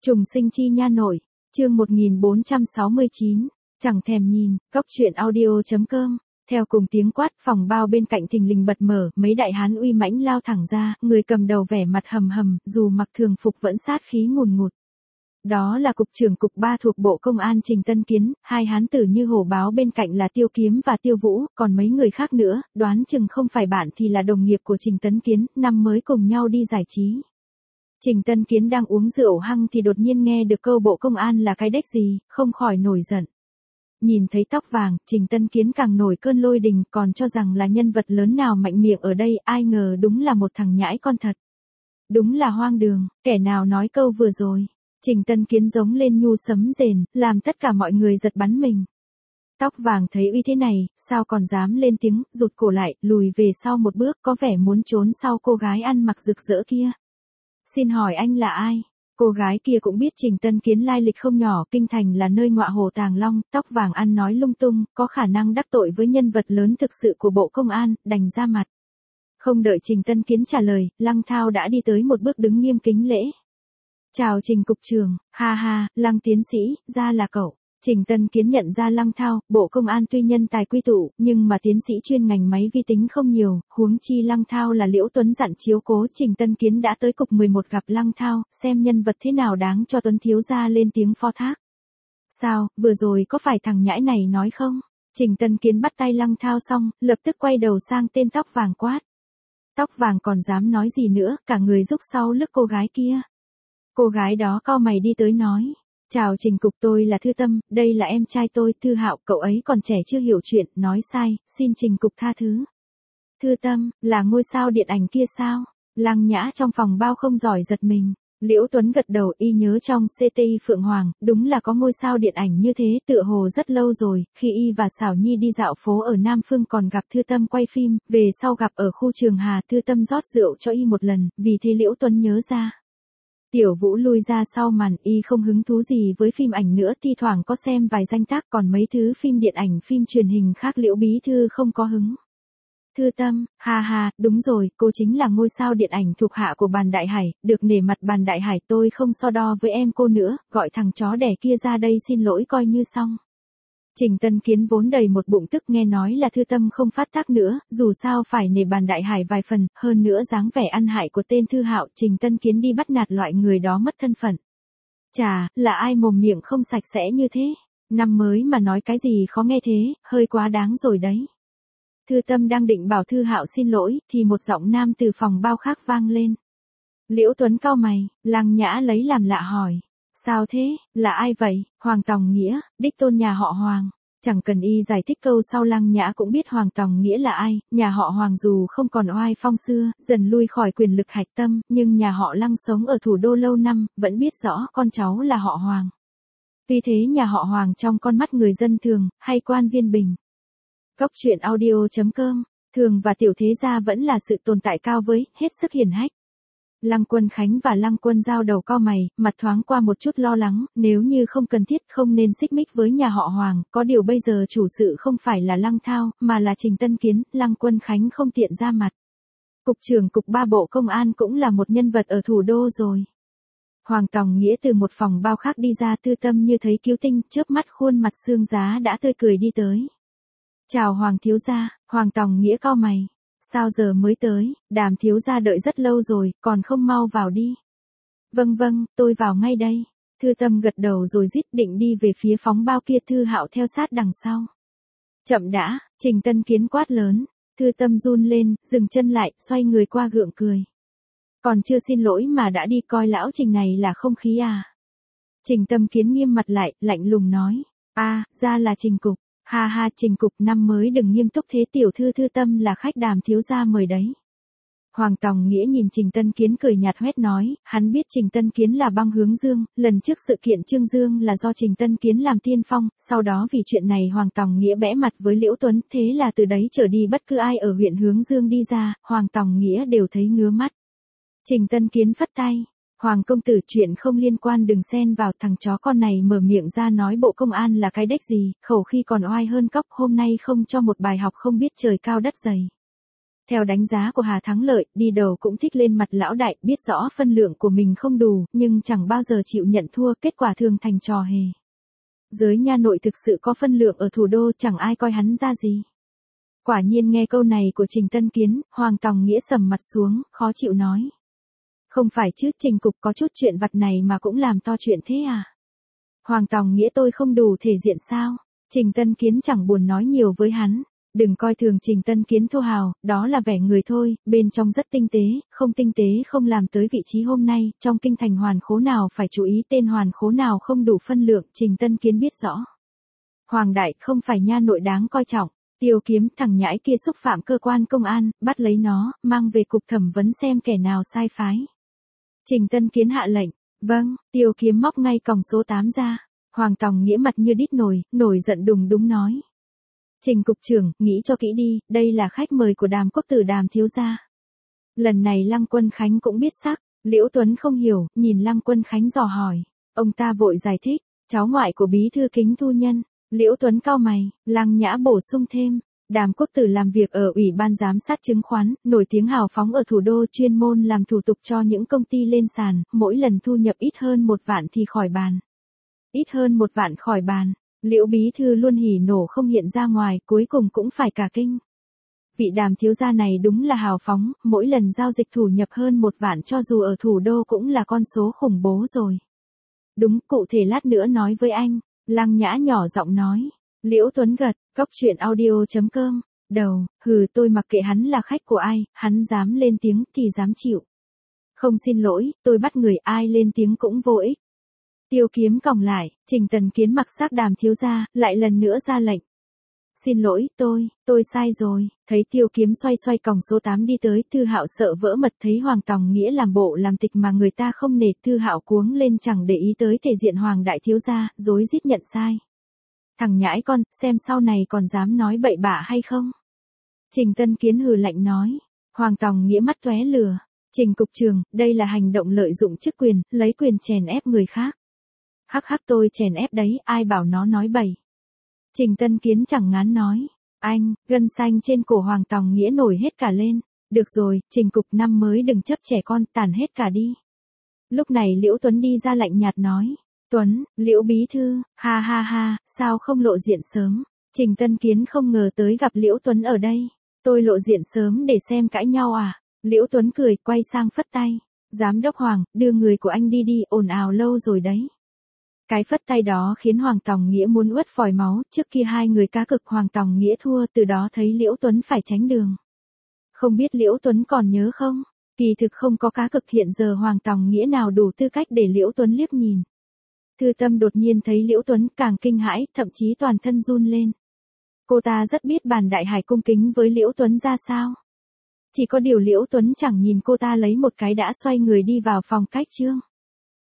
Trùng sinh chi nha nội, chương 1469, chẳng thèm nhìn, góc truyện audio.com. Theo cùng tiếng quát, phòng bao bên cạnh thình lình bật mở, mấy đại hán uy mãnh lao thẳng ra, người cầm đầu vẻ mặt hầm hầm, dù mặc thường phục vẫn sát khí ngùn ngụt. Đó là cục trưởng cục 3 thuộc Bộ Công an Trình Tân Kiến, hai hán tử như hổ báo bên cạnh là Tiêu Kiếm và Tiêu Vũ, còn mấy người khác nữa, đoán chừng không phải bạn thì là đồng nghiệp của Trình Tân Kiến, năm mới cùng nhau đi giải trí. Trình Tân Kiến đang uống rượu hăng thì đột nhiên nghe được câu Bộ Công an là cái đếch gì, không khỏi nổi giận. Nhìn thấy tóc vàng, Trình Tân Kiến càng nổi cơn lôi đình, còn cho rằng là nhân vật lớn nào mạnh miệng ở đây, ai ngờ đúng là một thằng nhãi con thật. Đúng là hoang đường, kẻ nào nói câu vừa rồi. Trình Tân Kiến giống lên nhu sấm rền, làm tất cả mọi người giật bắn mình. Tóc vàng thấy uy thế này, sao còn dám lên tiếng, rụt cổ lại, lùi về sau một bước, có vẻ muốn trốn sau cô gái ăn mặc rực rỡ kia. Xin hỏi anh là ai? Cô gái kia cũng biết Trình Tân Kiến lai lịch không nhỏ, kinh thành là nơi ngọa hổ tàng long, tóc vàng ăn nói lung tung, có khả năng đắc tội với nhân vật lớn thực sự của Bộ Công an, đành ra mặt. Không đợi Trình Tân Kiến trả lời, Lăng Thao đã đi tới một bước đứng nghiêm kính lễ. Chào Trình cục trưởng, ha ha, Lăng tiến sĩ, ra là cậu. Trình Tân Kiến nhận ra Lăng Thao, Bộ Công an tuy nhân tài quy tụ, nhưng mà tiến sĩ chuyên ngành máy vi tính không nhiều, huống chi Lăng Thao là Liễu Tuấn dặn chiếu cố. Trình Tân Kiến đã tới cục 11 gặp Lăng Thao, xem nhân vật thế nào đáng cho Tuấn thiếu gia lên tiếng phó thác. Sao, vừa rồi có phải thằng nhãi này nói không? Trình Tân Kiến bắt tay Lăng Thao xong, lập tức quay đầu sang tên tóc vàng quát. Tóc vàng còn dám nói gì nữa, cả người rúc sau lưng cô gái kia. Cô gái đó cau mày đi tới nói. Chào Trình cục, tôi là Thư Tâm, đây là em trai tôi, Thư Hạo, cậu ấy còn trẻ chưa hiểu chuyện, nói sai, xin Trình cục tha thứ. Thư Tâm, là ngôi sao điện ảnh kia sao? Lăng Nhã trong phòng bao không giỏi giật mình. Liễu Tuấn gật đầu, y nhớ trong CTI Phượng Hoàng, đúng là có ngôi sao điện ảnh như thế, tựa hồ rất lâu rồi, khi y và Xảo Nhi đi dạo phố ở Nam Phương còn gặp Thư Tâm quay phim, về sau gặp ở khu Trường Hà, Thư Tâm rót rượu cho y một lần, vì thế Liễu Tuấn nhớ ra. Tiểu Vũ lui ra sau màn, y không hứng thú gì với phim ảnh nữa, thi thoảng có xem vài danh tác, còn mấy thứ phim điện ảnh, phim truyền hình khác Liễu bí thư không có hứng. Thư Tâm, ha ha, đúng rồi, cô chính là ngôi sao điện ảnh thuộc hạ của Bàn Đại Hải, được nể mặt Bàn Đại Hải, tôi không so đo với em cô nữa, gọi thằng chó đẻ kia ra đây xin lỗi coi như xong. Trình Tân Kiến vốn đầy một bụng tức, nghe nói là Thư Tâm không phát tác nữa, dù sao phải nể Bàn Đại Hải vài phần, hơn nữa dáng vẻ ăn hại của tên Thư Hạo, Trình Tân Kiến đi bắt nạt loại người đó mất thân phận. Chà, là ai mồm miệng không sạch sẽ như thế? Năm mới mà nói cái gì khó nghe thế, hơi quá đáng rồi đấy. Thư Tâm đang định bảo Thư Hạo xin lỗi, thì một giọng nam từ phòng bao khác vang lên. Liễu Tuấn cau mày, Lăng Nhã lấy làm lạ hỏi. Sao thế, là ai vậy? Hoàng Tòng Nghĩa, đích tôn nhà họ Hoàng. Chẳng cần y giải thích câu sau, Lăng Nhã cũng biết Hoàng Tòng Nghĩa là ai, nhà họ Hoàng dù không còn oai phong xưa, dần lui khỏi quyền lực hạch tâm, nhưng nhà họ Lăng sống ở thủ đô lâu năm, vẫn biết rõ con cháu là họ Hoàng. Tuy thế nhà họ Hoàng trong con mắt người dân thường, hay quan viên bình. Góc truyện audio.com, thường và tiểu thế gia vẫn là sự tồn tại cao với, hết sức hiển hách. Lăng Quân Khánh và Lăng Quân Giao đầu cau mày, mặt thoáng qua một chút lo lắng, nếu như không cần thiết không nên xích mích với nhà họ Hoàng, có điều bây giờ chủ sự không phải là Lăng Thao, mà là Trình Tân Kiến, Lăng Quân Khánh không tiện ra mặt. Cục trưởng cục 3 Bộ Công an cũng là một nhân vật ở thủ đô rồi. Hoàng Tòng Nghĩa từ một phòng bao khác đi ra, Thư Tâm như thấy cứu tinh, chớp mắt khuôn mặt xương giá đã tươi cười đi tới. Chào Hoàng thiếu gia, Hoàng Tòng Nghĩa cau mày. Sao giờ mới tới, Đàm thiếu gia đợi rất lâu rồi, còn không mau vào đi. Vâng vâng, tôi vào ngay đây. Thư Tâm gật đầu rồi rít định đi về phía phóng bao kia, Thư Hạo theo sát đằng sau. Chậm đã, Trình Tân Kiến quát lớn. Thư Tâm run lên, dừng chân lại, xoay người qua gượng cười. Còn chưa xin lỗi mà đã đi, coi lão Trình này là không khí à. Trình Tân Kiến nghiêm mặt lại, lạnh lùng nói. Ra là Trình cục. Ha ha, Trình cục, năm mới đừng nghiêm túc thế, tiểu thư Thư Tâm là khách Đàm thiếu gia mời đấy. Hoàng Tòng Nghĩa nhìn Trình Tân Kiến cười nhạt hoét nói, hắn biết Trình Tân Kiến là băng hướng dương, lần trước sự kiện Trương Dương là do Trình Tân Kiến làm tiên phong, sau đó vì chuyện này Hoàng Tòng Nghĩa bẽ mặt với Liễu Tuấn, thế là từ đấy trở đi bất cứ ai ở huyện Hướng Dương đi ra, Hoàng Tòng Nghĩa đều thấy ngứa mắt. Trình Tân Kiến phất tay. Hoàng công tử, chuyện không liên quan đừng xen vào, thằng chó con này mở miệng ra nói Bộ Công an là cái đếch gì, khẩu khi còn oai hơn cóc, hôm nay không cho một bài học không biết trời cao đất dày. Theo đánh giá của Hà Thắng Lợi, đi đầu cũng thích lên mặt lão đại, biết rõ phân lượng của mình không đủ, nhưng chẳng bao giờ chịu nhận thua, kết quả thường thành trò hề. Giới nha nội thực sự có phân lượng ở thủ đô, chẳng ai coi hắn ra gì. Quả nhiên nghe câu này của Trình Tân Kiến, Hoàng Tòng Nghĩa sầm mặt xuống, khó chịu nói. Không phải chứ, Trình cục có chút chuyện vặt này mà cũng làm to chuyện thế à? Hoàng Tòng Nghĩa tôi không đủ thể diện sao? Trình Tân Kiến chẳng buồn nói nhiều với hắn. Đừng coi thường Trình Tân Kiến thô hào, đó là vẻ người thôi, bên trong rất tinh tế không làm tới vị trí hôm nay, trong kinh thành hoàn khố nào phải chú ý tên hoàn khố nào không đủ phân lượng, Trình Tân Kiến biết rõ. Hoàng đại không phải nha nội đáng coi trọng, Tiêu Kiếm thằng nhãi kia xúc phạm cơ quan công an, bắt lấy nó, mang về cục thẩm vấn xem kẻ nào sai phái. Trình Tân Kiến hạ lệnh, vâng, Tiêu Kiếm móc ngay còng số 8 ra, Hoàng Tòng Nghĩa mặt như đít nổi giận đùng đúng nói. Trình cục trưởng, nghĩ cho kỹ đi, đây là khách mời của Đàm Quốc tử Đàm thiếu gia. Lần này Lăng Quân Khánh cũng biết sắc, Liễu Tuấn không hiểu, nhìn Lăng Quân Khánh dò hỏi. Ông ta vội giải thích, cháu ngoại của bí thư Kính Thu Nhân. Liễu Tuấn cau mày, Lăng Nhã bổ sung thêm. Đàm Quốc tử làm việc ở Ủy ban giám sát chứng khoán, nổi tiếng hào phóng ở thủ đô, chuyên môn làm thủ tục cho những công ty lên sàn, mỗi lần thu nhập ít hơn 1 vạn thì khỏi bàn. Ít hơn 1 vạn khỏi bàn. Liễu bí thư luôn hỉ nổ không hiện ra ngoài, cuối cùng cũng phải cả kinh. Vị Đàm thiếu gia này đúng là hào phóng, mỗi lần giao dịch thủ nhập hơn 1 vạn cho dù ở thủ đô cũng là con số khủng bố rồi. Đúng, cụ thể lát nữa nói với anh, Lăng Nhã nhỏ giọng nói. Liễu Tuấn gật, coctruyện.audio.com, đầu, tôi mặc kệ hắn là khách của ai, hắn dám lên tiếng thì dám chịu. Không xin lỗi, tôi bắt người ai lên tiếng cũng vô ích. Tiêu Kiếm còng lại, Trình Tần Kiến mặc xác Đàm thiếu gia, lại lần nữa ra lệnh. Xin lỗi, tôi sai rồi, thấy Tiêu Kiếm xoay còng số 8 đi tới, Thư Hạo sợ vỡ mật thấy Hoàng Tòng Nghĩa làm bộ làm tịch mà người ta không nể, Thư Hạo cuống lên chẳng để ý tới thể diện Hoàng đại thiếu gia, rối rít nhận sai. Thằng nhãi con, xem sau này còn dám nói bậy bạ hay không? Trình Tân Kiến hừ lạnh nói, Hoàng Tòng Nghĩa mắt tóe lửa, Trình cục trưởng, đây là hành động lợi dụng chức quyền, lấy quyền chèn ép người khác. Hắc tôi chèn ép đấy, ai bảo nó nói bậy. Trình Tân Kiến chẳng ngán nói, anh, gân xanh trên cổ Hoàng Tòng Nghĩa nổi hết cả lên. Được rồi, Trình cục năm mới đừng chấp trẻ con, tàn hết cả đi. Lúc này Liễu Tuấn đi ra lạnh nhạt nói, Tuấn, Liễu bí thư, ha, sao không lộ diện sớm. Trình Tân Kiến không ngờ tới gặp Liễu Tuấn ở đây. Tôi lộ diện sớm để xem cãi nhau à? Liễu Tuấn cười, quay sang phất tay. Giám đốc Hoàng, đưa người của anh đi, ồn ào lâu rồi đấy. Cái phất tay đó khiến Hoàng Tòng Nghĩa muốn uất phòi máu, trước kia hai người cá cực Hoàng Tòng Nghĩa thua, từ đó thấy Liễu Tuấn phải tránh đường. Không biết Liễu Tuấn còn nhớ không? Kỳ thực không có cá cực, hiện giờ Hoàng Tòng Nghĩa nào đủ tư cách để Liễu Tuấn liếc nhìn. Thư Tâm đột nhiên thấy Liễu Tuấn càng kinh hãi, thậm chí toàn thân run lên. Cô ta rất biết Bàn Đại Hải cung kính với Liễu Tuấn ra sao. Chỉ có điều Liễu Tuấn chẳng nhìn cô ta lấy một cái đã xoay người đi vào phòng khách trương.